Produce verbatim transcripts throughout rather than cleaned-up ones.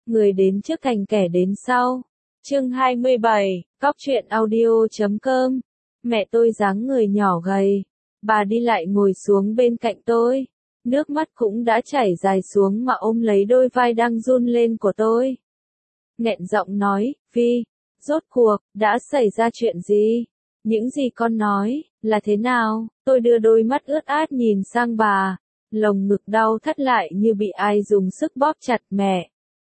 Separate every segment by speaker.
Speaker 1: người đến trước thành kẻ đến sau. Chương hai mươi bảy, Cóc truyện audio chấm com. Mẹ tôi dáng người nhỏ gầy, bà đi lại ngồi xuống bên cạnh tôi, nước mắt cũng đã chảy dài xuống mà ôm lấy đôi vai đang run lên của tôi. Nghẹn giọng nói, Vi, rốt cuộc, đã xảy ra chuyện gì? Những gì con nói, là thế nào? Tôi đưa đôi mắt ướt át nhìn sang bà, lồng ngực đau thắt lại như bị ai dùng sức bóp chặt. Mẹ,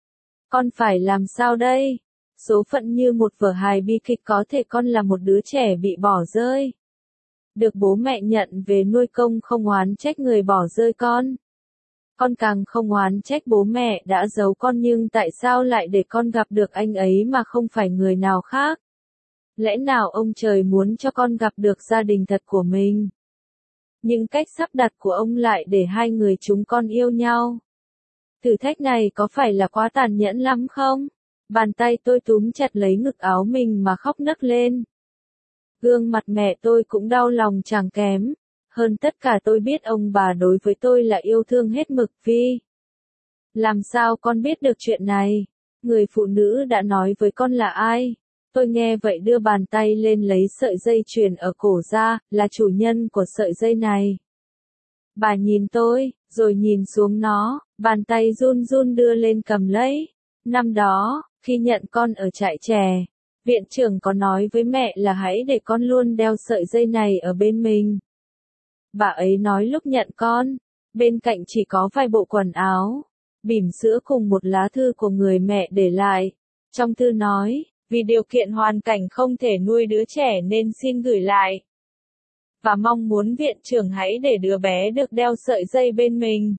Speaker 1: con phải làm sao đây? Số phận như một vở hài bi kịch, có thể con là một đứa trẻ bị bỏ rơi. Được bố mẹ nhận về nuôi, công không oán trách người bỏ rơi con. Con càng không oán trách bố mẹ đã giấu con, nhưng tại sao lại để con gặp được anh ấy mà không phải người nào khác? Lẽ nào ông trời muốn cho con gặp được gia đình thật của mình? Nhưng cách sắp đặt của ông lại để hai người chúng con yêu nhau. Thử thách này có phải là quá tàn nhẫn lắm không? Bàn tay tôi túm chặt lấy ngực áo mình mà khóc nấc lên. Gương mặt mẹ tôi cũng đau lòng chẳng kém. Hơn tất cả tôi biết ông bà đối với tôi là yêu thương hết mực. Vi, làm sao con biết được chuyện này? Người phụ nữ đã nói với con là ai? Tôi nghe vậy đưa bàn tay lên lấy sợi dây chuyền ở cổ ra, là chủ nhân của sợi dây này. Bà nhìn tôi, rồi nhìn xuống nó, bàn tay run run đưa lên cầm lấy. Năm đó, khi nhận con ở trại trẻ, viện trưởng có nói với mẹ là hãy để con luôn đeo sợi dây này ở bên mình. Bà ấy nói lúc nhận con, bên cạnh chỉ có vài bộ quần áo, bỉm sữa cùng một lá thư của người mẹ để lại. Trong thư nói, vì điều kiện hoàn cảnh không thể nuôi đứa trẻ nên xin gửi lại. Và mong muốn viện trưởng hãy để đứa bé được đeo sợi dây bên mình.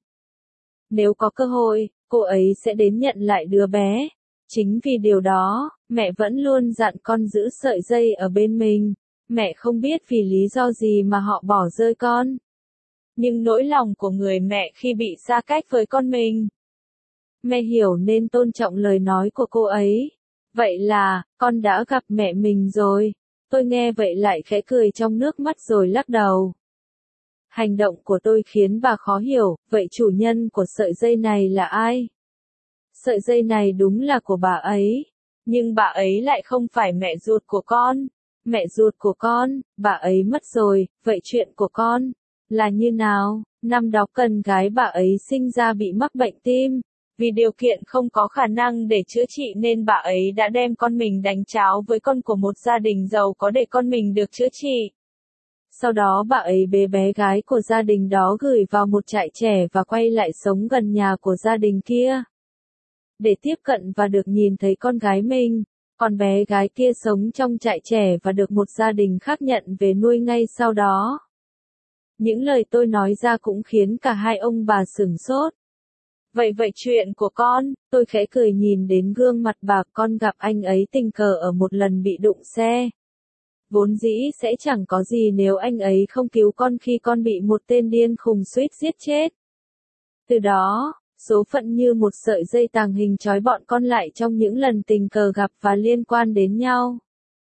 Speaker 1: Nếu có cơ hội, cô ấy sẽ đến nhận lại đứa bé. Chính vì điều đó, mẹ vẫn luôn dặn con giữ sợi dây ở bên mình. Mẹ không biết vì lý do gì mà họ bỏ rơi con. Nhưng nỗi lòng của người mẹ khi bị xa cách với con mình. Mẹ hiểu nên tôn trọng lời nói của cô ấy. Vậy là, con đã gặp mẹ mình rồi. Tôi nghe vậy lại khẽ cười trong nước mắt rồi lắc đầu. Hành động của tôi khiến bà khó hiểu, vậy chủ nhân của sợi dây này là ai? Sợi dây này đúng là của bà ấy. Nhưng bà ấy lại không phải mẹ ruột của con. Mẹ ruột của con, bà ấy mất rồi, vậy chuyện của con là như nào? Năm đó con gái bà ấy sinh ra bị mắc bệnh tim. Vì điều kiện không có khả năng để chữa trị nên bà ấy đã đem con mình đánh tráo với con của một gia đình giàu có để con mình được chữa trị. Sau đó bà ấy bế bé gái của gia đình đó gửi vào một trại trẻ và quay lại sống gần nhà của gia đình kia. Để tiếp cận và được nhìn thấy con gái mình, còn bé gái kia sống trong trại trẻ và được một gia đình khác nhận về nuôi ngay sau đó. Những lời tôi nói ra cũng khiến cả hai ông bà sửng sốt. Vậy vậy chuyện của con, tôi khẽ cười nhìn đến gương mặt bà. Con gặp anh ấy tình cờ ở một lần bị đụng xe. Vốn dĩ sẽ chẳng có gì nếu anh ấy không cứu con khi con bị một tên điên khùng suýt giết chết. Từ đó, số phận như một sợi dây tàng hình trói bọn con lại trong những lần tình cờ gặp và liên quan đến nhau.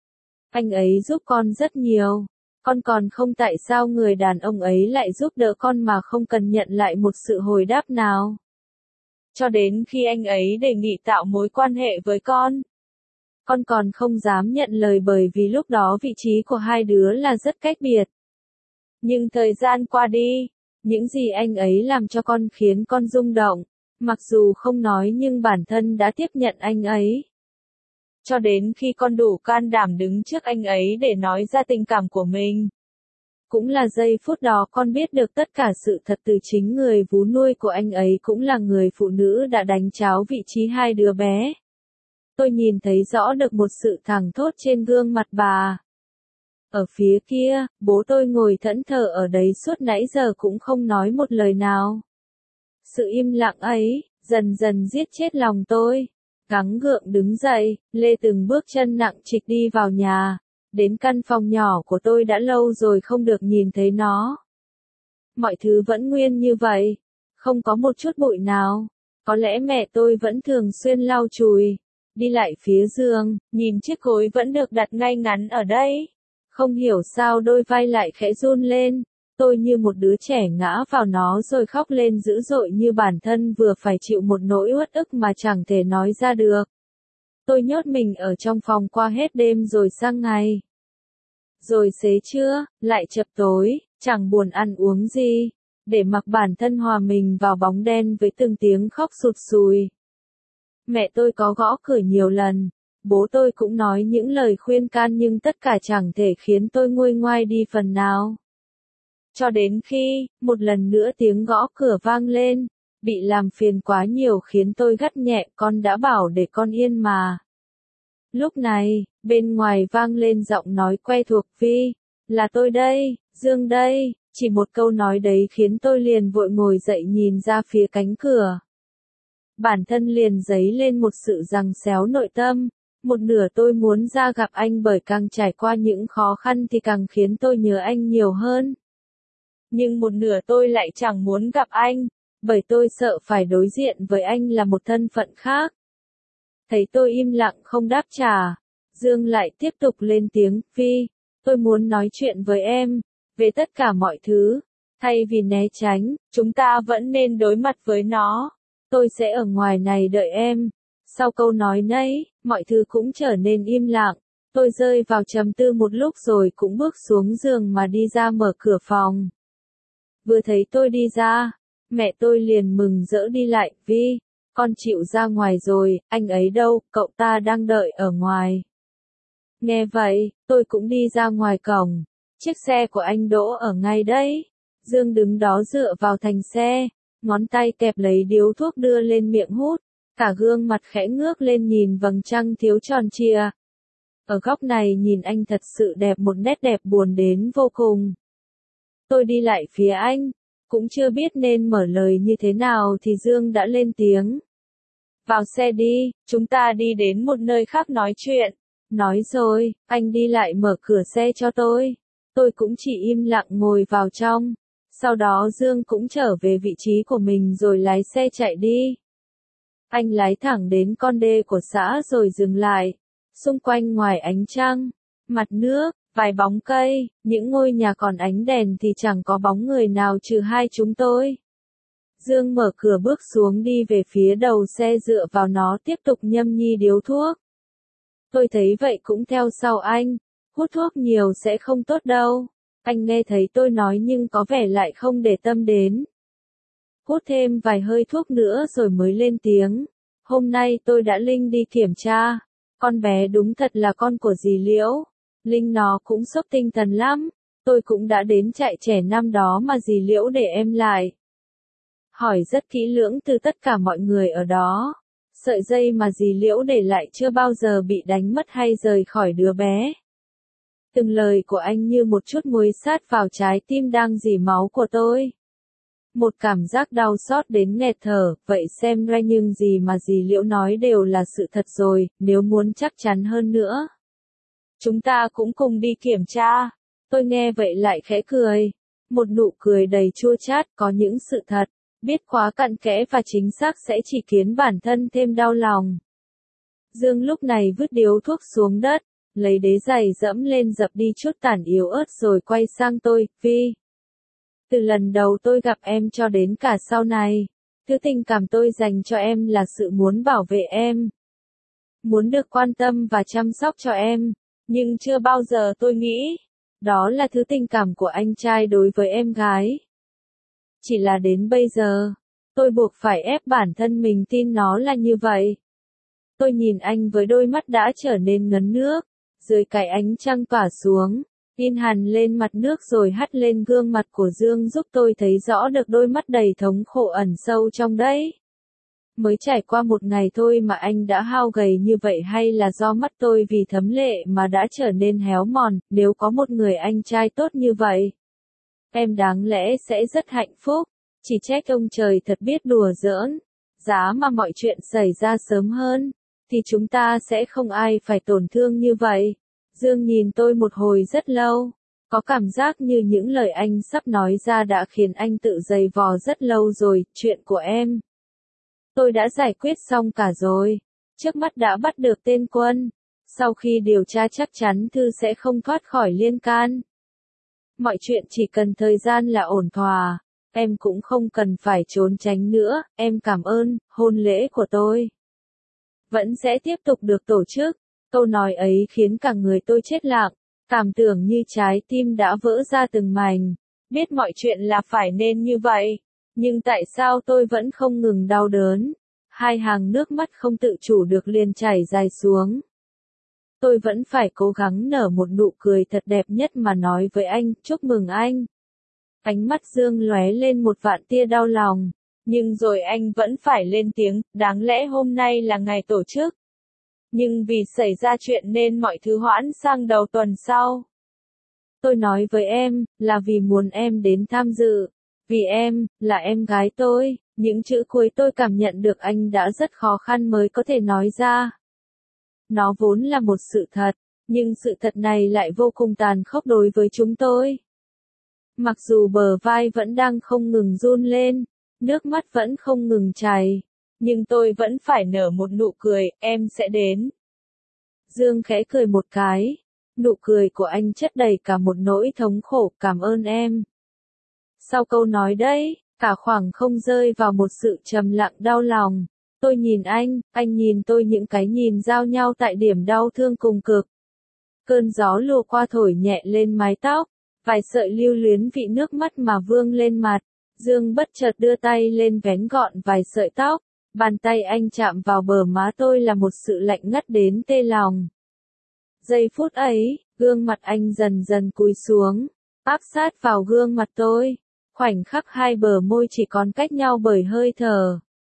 Speaker 1: Anh ấy giúp con rất nhiều. Con còn không tại sao người đàn ông ấy lại giúp đỡ con mà không cần nhận lại một sự hồi đáp nào. Cho đến khi anh ấy đề nghị tạo mối quan hệ với con. Con còn không dám nhận lời bởi vì lúc đó vị trí của hai đứa là rất cách biệt. Nhưng thời gian qua đi, những gì anh ấy làm cho con khiến con rung động. Mặc dù không nói nhưng bản thân đã tiếp nhận anh ấy. Cho đến khi con đủ can đảm đứng trước anh ấy để nói ra tình cảm của mình. Cũng là giây phút đó con biết được tất cả sự thật từ chính người vú nuôi của anh ấy, cũng là người phụ nữ đã đánh tráo vị trí hai đứa bé. Tôi nhìn thấy rõ được một sự thẳng thốt trên gương mặt bà. Ở phía kia, bố tôi ngồi thẫn thờ ở đấy suốt nãy giờ cũng không nói một lời nào. Sự im lặng ấy, dần dần giết chết lòng tôi. Gắng gượng đứng dậy, lê từng bước chân nặng trịch đi vào nhà. Đến căn phòng nhỏ của tôi đã lâu rồi không được nhìn thấy nó. Mọi thứ vẫn nguyên như vậy. Không có một chút bụi nào. Có lẽ mẹ tôi vẫn thường xuyên lau chùi. Đi lại phía giường, nhìn chiếc gối vẫn được đặt ngay ngắn ở đây. Không hiểu sao đôi vai lại khẽ run lên. Tôi như một đứa trẻ ngã vào nó rồi khóc lên dữ dội như bản thân vừa phải chịu một nỗi uất ức mà chẳng thể nói ra được. Tôi nhốt mình ở trong phòng qua hết đêm rồi sang ngày. Rồi xế trưa, lại chập tối, chẳng buồn ăn uống gì, để mặc bản thân hòa mình vào bóng đen với từng tiếng khóc sụt sùi. Mẹ tôi có gõ cửa nhiều lần, bố tôi cũng nói những lời khuyên can nhưng tất cả chẳng thể khiến tôi nguôi ngoai đi phần nào. Cho đến khi, một lần nữa tiếng gõ cửa vang lên, bị làm phiền quá nhiều khiến tôi gắt nhẹ, con đã bảo để con yên mà. Lúc này, bên ngoài vang lên giọng nói quen thuộc, Vi, là tôi đây, Dương đây, chỉ một câu nói đấy khiến tôi liền vội ngồi dậy nhìn ra phía cánh cửa. Bản thân liền dấy lên một sự giằng xéo nội tâm, một nửa tôi muốn ra gặp anh bởi càng trải qua những khó khăn thì càng khiến tôi nhớ anh nhiều hơn. Nhưng một nửa tôi lại chẳng muốn gặp anh, bởi tôi sợ phải đối diện với anh là một thân phận khác. Thấy tôi im lặng không đáp trả, Dương lại tiếp tục lên tiếng, Vi, tôi muốn nói chuyện với em, về tất cả mọi thứ, thay vì né tránh, chúng ta vẫn nên đối mặt với nó. Tôi sẽ ở ngoài này đợi em. Sau câu nói nấy, mọi thứ cũng trở nên im lặng. Tôi rơi vào trầm tư một lúc rồi cũng bước xuống giường mà đi ra mở cửa phòng. Vừa thấy tôi đi ra, mẹ tôi liền mừng rỡ đi lại, Vi, con chịu ra ngoài rồi, anh ấy đâu, cậu ta đang đợi ở ngoài. Nghe vậy, tôi cũng đi ra ngoài cổng, chiếc xe của anh đỗ ở ngay đấy. Dương đứng đó dựa vào thành xe, ngón tay kẹp lấy điếu thuốc đưa lên miệng hút, cả gương mặt khẽ ngước lên nhìn vầng trăng thiếu tròn trịa. Ở góc này nhìn anh thật sự đẹp, một nét đẹp buồn đến vô cùng. Tôi đi lại phía anh, cũng chưa biết nên mở lời như thế nào thì Dương đã lên tiếng. Vào xe đi, chúng ta đi đến một nơi khác nói chuyện. Nói rồi, anh đi lại mở cửa xe cho tôi. Tôi cũng chỉ im lặng ngồi vào trong. Sau đó Dương cũng trở về vị trí của mình rồi lái xe chạy đi. Anh lái thẳng đến con đê của xã rồi dừng lại. Xung quanh ngoài ánh trăng, mặt nước, vài bóng cây, những ngôi nhà còn ánh đèn thì chẳng có bóng người nào trừ hai chúng tôi. Dương mở cửa bước xuống đi về phía đầu xe dựa vào nó tiếp tục nhâm nhi điếu thuốc. Tôi thấy vậy cũng theo sau anh, hút thuốc nhiều sẽ không tốt đâu. Anh nghe thấy tôi nói nhưng có vẻ lại không để tâm đến. Hút thêm vài hơi thuốc nữa rồi mới lên tiếng. Hôm nay tôi đã Linh đi kiểm tra. Con bé đúng thật là con của dì Liễu. Linh nó cũng sốc tinh thần lắm. Tôi cũng đã đến trại trẻ năm đó mà dì Liễu để em lại. Hỏi rất kỹ lưỡng từ tất cả mọi người ở đó. Sợi dây mà dì Liễu để lại chưa bao giờ bị đánh mất hay rời khỏi đứa bé. Từng lời của anh như một chút muối sát vào trái tim đang rỉ máu của tôi. Một cảm giác đau xót đến nghẹt thở, vậy xem ra nhưng gì mà dì Liễu nói đều là sự thật rồi, nếu muốn chắc chắn hơn nữa. Chúng ta cũng cùng đi kiểm tra. Tôi nghe vậy lại khẽ cười. Một nụ cười đầy chua chát, có những sự thật, biết quá cặn kẽ và chính xác sẽ chỉ khiến bản thân thêm đau lòng. Dương lúc này vứt điếu thuốc xuống đất, lấy đế giày dẫm lên dập đi chút tàn yếu ớt rồi quay sang tôi, Vi. Từ lần đầu tôi gặp em cho đến cả sau này, thứ tình cảm tôi dành cho em là sự muốn bảo vệ em. Muốn được quan tâm và chăm sóc cho em, nhưng chưa bao giờ tôi nghĩ, đó là thứ tình cảm của anh trai đối với em gái. Chỉ là đến bây giờ, tôi buộc phải ép bản thân mình tin nó là như vậy. Tôi nhìn anh với đôi mắt đã trở nên ngấn nước, dưới cái ánh trăng tỏa xuống, in hằn lên mặt nước rồi hắt lên gương mặt của Dương giúp tôi thấy rõ được đôi mắt đầy thống khổ ẩn sâu trong đấy. Mới trải qua một ngày thôi mà anh đã hao gầy như vậy hay là do mắt tôi vì thấm lệ mà đã trở nên héo mòn, nếu có một người anh trai tốt như vậy. Em đáng lẽ sẽ rất hạnh phúc, chỉ trách ông trời thật biết đùa giỡn, giá mà mọi chuyện xảy ra sớm hơn, thì chúng ta sẽ không ai phải tổn thương như vậy. Dương nhìn tôi một hồi rất lâu, có cảm giác như những lời anh sắp nói ra đã khiến anh tự dày vò rất lâu rồi, chuyện của em. Tôi đã giải quyết xong cả rồi, trước mắt đã bắt được tên Quân, sau khi điều tra chắc chắn Thư sẽ không thoát khỏi liên can. Mọi chuyện chỉ cần thời gian là ổn thỏa. Em cũng không cần phải trốn tránh nữa, em cảm ơn, hôn lễ của tôi vẫn sẽ tiếp tục được tổ chức. Câu nói ấy khiến cả người tôi chết lặng, cảm tưởng như trái tim đã vỡ ra từng mảnh. Biết mọi chuyện là phải nên như vậy, nhưng tại sao tôi vẫn không ngừng đau đớn? Hai hàng nước mắt không tự chủ được liền chảy dài xuống. Tôi vẫn phải cố gắng nở một nụ cười thật đẹp nhất mà nói với anh, chúc mừng anh. Ánh mắt Dương lóe lên một vạn tia đau lòng, nhưng rồi anh vẫn phải lên tiếng, đáng lẽ hôm nay là ngày tổ chức. Nhưng vì xảy ra chuyện nên mọi thứ hoãn sang đầu tuần sau. Tôi nói với em, là vì muốn em đến tham dự. Vì em, là em gái tôi, những chữ cuối tôi cảm nhận được anh đã rất khó khăn mới có thể nói ra. Nó vốn là một sự thật, nhưng sự thật này lại vô cùng tàn khốc đối với chúng tôi. Mặc dù bờ vai vẫn đang không ngừng run lên, nước mắt vẫn không ngừng chảy, nhưng tôi vẫn phải nở một nụ cười, em sẽ đến. Dương khẽ cười một cái, nụ cười của anh chất đầy cả một nỗi thống khổ, cảm ơn em. Sau câu nói đấy, cả khoảng không rơi vào một sự trầm lặng đau lòng. Tôi nhìn anh, anh nhìn tôi, những cái nhìn giao nhau tại điểm đau thương cùng cực. Cơn gió lùa qua thổi nhẹ lên mái tóc, vài sợi lưu luyến vị nước mắt mà vương lên mặt. Dương bất chợt đưa tay lên vén gọn vài sợi tóc, bàn tay anh chạm vào bờ má tôi là một sự lạnh ngắt đến tê lòng. Giây phút ấy, gương mặt anh dần dần cúi xuống, áp sát vào gương mặt tôi. Khoảnh khắc hai bờ môi chỉ còn cách nhau bởi hơi thở.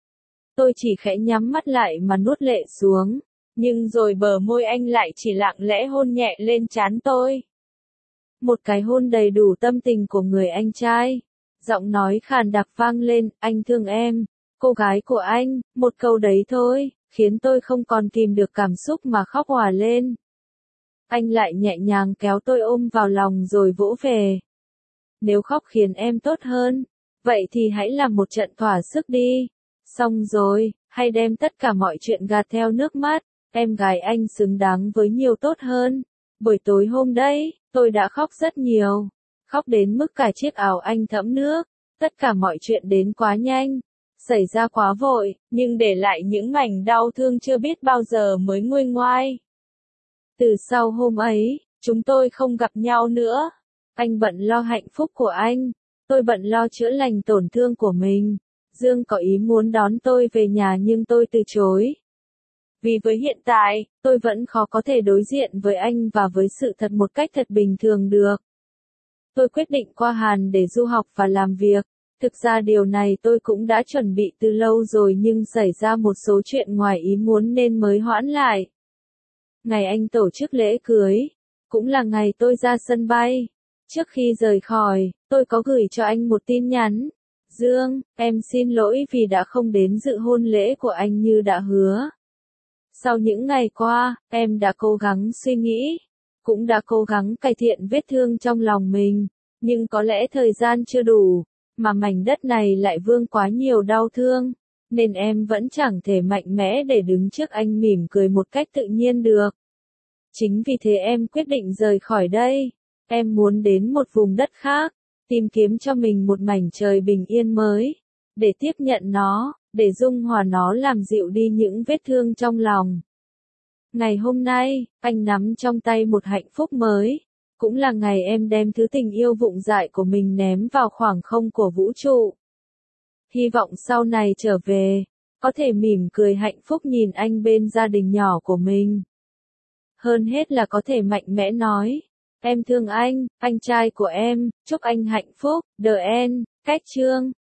Speaker 1: Tôi chỉ khẽ nhắm mắt lại mà nuốt lệ xuống, nhưng rồi bờ môi anh lại chỉ lặng lẽ hôn nhẹ lên trán tôi. Một cái hôn đầy đủ tâm tình của người anh trai. Giọng nói khàn đặc vang lên, anh thương em, cô gái của anh, một câu đấy thôi, khiến tôi không còn kìm được cảm xúc mà khóc òa lên. Anh lại nhẹ nhàng kéo tôi ôm vào lòng rồi vỗ về. Nếu khóc khiến em tốt hơn, vậy thì hãy làm một trận thỏa sức đi. Xong rồi, hay đem tất cả mọi chuyện gạt theo nước mắt, em gái anh xứng đáng với nhiều tốt hơn. Buổi tối hôm đấy, tôi đã khóc rất nhiều. Khóc đến mức cả chiếc áo anh thấm nước. Tất cả mọi chuyện đến quá nhanh, xảy ra quá vội, nhưng để lại những mảnh đau thương chưa biết bao giờ mới nguôi ngoai. Từ sau hôm ấy, chúng tôi không gặp nhau nữa. Anh bận lo hạnh phúc của anh, tôi bận lo chữa lành tổn thương của mình. Dương có ý muốn đón tôi về nhà nhưng tôi từ chối. Vì với hiện tại, tôi vẫn khó có thể đối diện với anh và với sự thật một cách thật bình thường được. Tôi quyết định qua Hàn để du học và làm việc. Thực ra điều này tôi cũng đã chuẩn bị từ lâu rồi nhưng xảy ra một số chuyện ngoài ý muốn nên mới hoãn lại. Ngày anh tổ chức lễ cưới, cũng là ngày tôi ra sân bay. Trước khi rời khỏi, tôi có gửi cho anh một tin nhắn. Dương, em xin lỗi vì đã không đến dự hôn lễ của anh như đã hứa. Sau những ngày qua, em đã cố gắng suy nghĩ, cũng đã cố gắng cải thiện vết thương trong lòng mình, nhưng có lẽ thời gian chưa đủ, mà mảnh đất này lại vương quá nhiều đau thương, nên em vẫn chẳng thể mạnh mẽ để đứng trước anh mỉm cười một cách tự nhiên được. Chính vì thế em quyết định rời khỏi đây. Em muốn đến một vùng đất khác, tìm kiếm cho mình một mảnh trời bình yên mới, để tiếp nhận nó, để dung hòa nó làm dịu đi những vết thương trong lòng. Ngày hôm nay, anh nắm trong tay một hạnh phúc mới, cũng là ngày em đem thứ tình yêu vụng dại của mình ném vào khoảng không của vũ trụ. Hy vọng sau này trở về, có thể mỉm cười hạnh phúc nhìn anh bên gia đình nhỏ của mình. Hơn hết là có thể mạnh mẽ nói, em thương anh, anh trai của em, chúc anh hạnh phúc, The End, Cách chương.